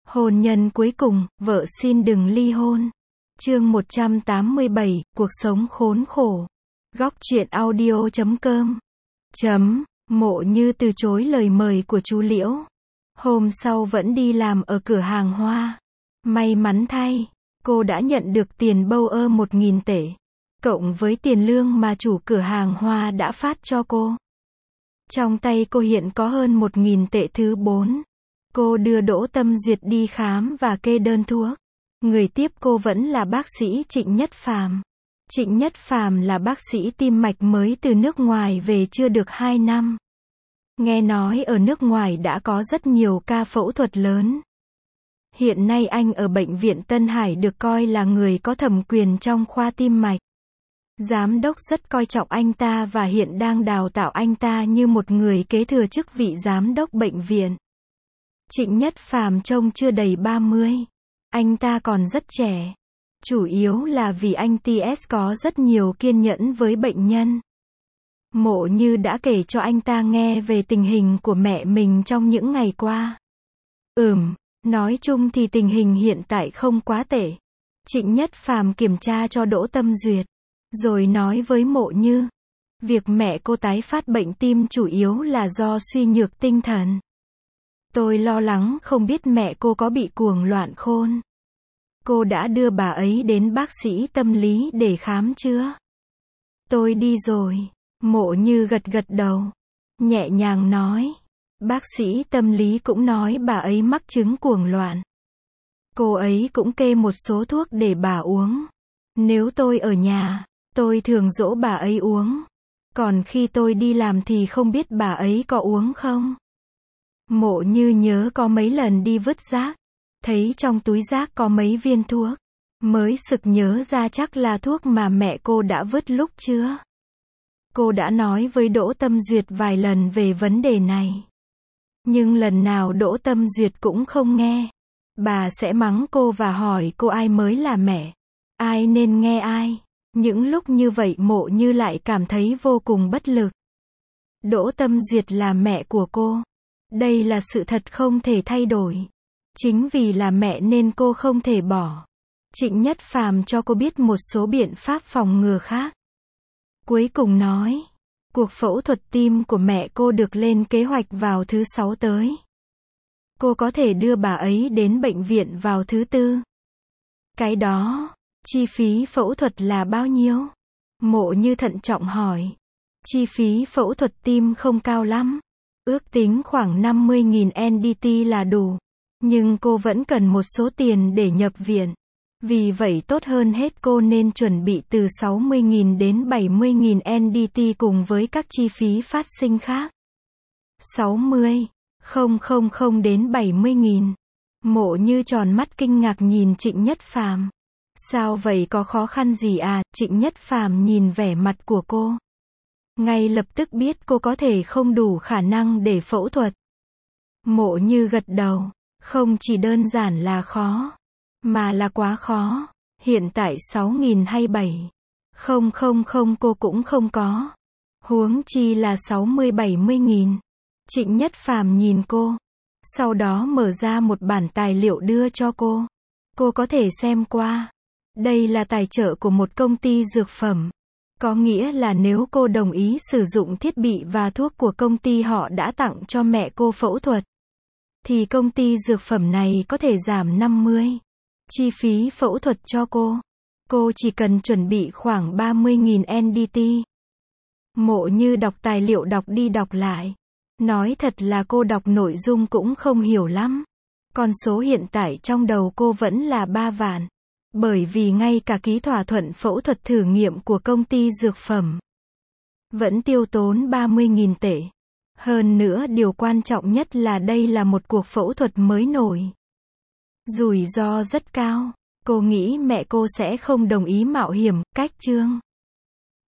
Hôn nhân cuối cùng, vợ xin đừng ly hôn. Chương 187, cuộc sống khốn khổ. Góc truyện audio.com. Mộ Như từ chối lời mời của chú Liễu. Hôm sau vẫn đi làm ở cửa hàng hoa. May mắn thay, cô đã nhận được tiền bâu 1.000 tệ. Cộng với tiền lương mà chủ cửa hàng hoa đã phát cho cô. Trong tay cô hiện có hơn 1.000 tệ thứ 4. Cô đưa Đỗ Tâm Duyệt đi khám và kê đơn thuốc. Người tiếp cô vẫn là bác sĩ Trịnh Nhất Phàm. Trịnh Nhất Phàm là bác sĩ tim mạch mới từ nước ngoài về chưa được 2 năm. Nghe nói ở nước ngoài đã có rất nhiều ca phẫu thuật lớn. Hiện nay anh ở bệnh viện Tân Hải được coi là người có thẩm quyền trong khoa tim mạch. Giám đốc rất coi trọng anh ta và hiện đang đào tạo anh ta như một người kế thừa chức vị giám đốc bệnh viện. Trịnh Nhất Phàm trông chưa đầy 30. Anh ta còn rất trẻ. Chủ yếu là vì anh TS có rất nhiều kiên nhẫn với bệnh nhân. Mộ Như đã kể cho anh ta nghe về tình hình của mẹ mình trong những ngày qua. Nói chung thì tình hình hiện tại không quá tệ. Trịnh Nhất Phàm kiểm tra cho Đỗ Tâm Duyệt, rồi nói với Mộ Như, việc mẹ cô tái phát bệnh tim chủ yếu là do suy nhược tinh thần. Tôi lo lắng không biết mẹ cô có bị cuồng loạn khôn. Cô đã đưa bà ấy đến bác sĩ tâm lý để khám chưa? Tôi đi rồi. Mộ Như gật gật đầu, nhẹ nhàng nói. Bác sĩ tâm lý cũng nói bà ấy mắc chứng cuồng loạn. Cô ấy cũng kê một số thuốc để bà uống. Nếu tôi ở nhà, tôi thường dỗ bà ấy uống. Còn khi tôi đi làm thì không biết bà ấy có uống không? Mộ Như nhớ có mấy lần đi vứt rác, thấy trong túi rác có mấy viên thuốc, mới sực nhớ ra chắc là thuốc mà mẹ cô đã vứt lúc trưa. Cô đã nói với Đỗ Tâm Duyệt vài lần về vấn đề này. Nhưng lần nào Đỗ Tâm Duyệt cũng không nghe. Bà sẽ mắng cô và hỏi cô ai mới là mẹ, ai nên nghe ai. Những lúc như vậy Mộ Như lại cảm thấy vô cùng bất lực. Đỗ Tâm Duyệt là mẹ của cô. Đây là sự thật không thể thay đổi. Chính vì là mẹ nên cô không thể bỏ. Trịnh Nhất Phàm cho cô biết một số biện pháp phòng ngừa khác. Cuối cùng nói, cuộc phẫu thuật tim của mẹ cô được lên kế hoạch vào thứ 6 tới. Cô có thể đưa bà ấy đến bệnh viện vào thứ 4. Cái đó, chi phí phẫu thuật là bao nhiêu? Mộ Như thận trọng hỏi. Chi phí phẫu thuật tim không cao lắm. Ước tính khoảng 50.000 NDT là đủ. Nhưng cô vẫn cần một số tiền để nhập viện. Vì vậy tốt hơn hết cô nên chuẩn bị từ 60.000 đến 70.000 NDT cùng với các chi phí phát sinh khác. 60.000 đến 70.000. Mộ Như tròn mắt kinh ngạc nhìn Trịnh Nhất Phàm. Sao vậy, có khó khăn gì à? Trịnh Nhất Phàm nhìn vẻ mặt của cô, ngay lập tức biết cô có thể không đủ khả năng để phẫu thuật. Mộ Như gật đầu, không chỉ đơn giản là khó, mà là quá khó. Hiện tại 6.000 hay 7.000 cô cũng không có. Huống chi là 60-70.000. Trịnh Nhất Phàm nhìn cô, sau đó mở ra một bản tài liệu đưa cho cô. Cô có thể xem qua. Đây là tài trợ của một công ty dược phẩm. Có nghĩa là nếu cô đồng ý sử dụng thiết bị và thuốc của công ty họ đã tặng cho mẹ cô phẫu thuật, thì công ty dược phẩm này có thể giảm 50 chi phí phẫu thuật cho cô. Cô chỉ cần chuẩn bị khoảng 30.000 NDT. Mộ Như đọc tài liệu đọc đi đọc lại. Nói thật là cô đọc nội dung cũng không hiểu lắm. Con số hiện tại trong đầu cô vẫn là 3 vạn. Bởi vì ngay cả ký thỏa thuận phẫu thuật thử nghiệm của công ty dược phẩm vẫn tiêu tốn 30.000 tệ. Hơn nữa điều quan trọng nhất là đây là một cuộc phẫu thuật mới nổi. Rủi ro rất cao. Cô nghĩ mẹ cô sẽ không đồng ý mạo hiểm. Cách chương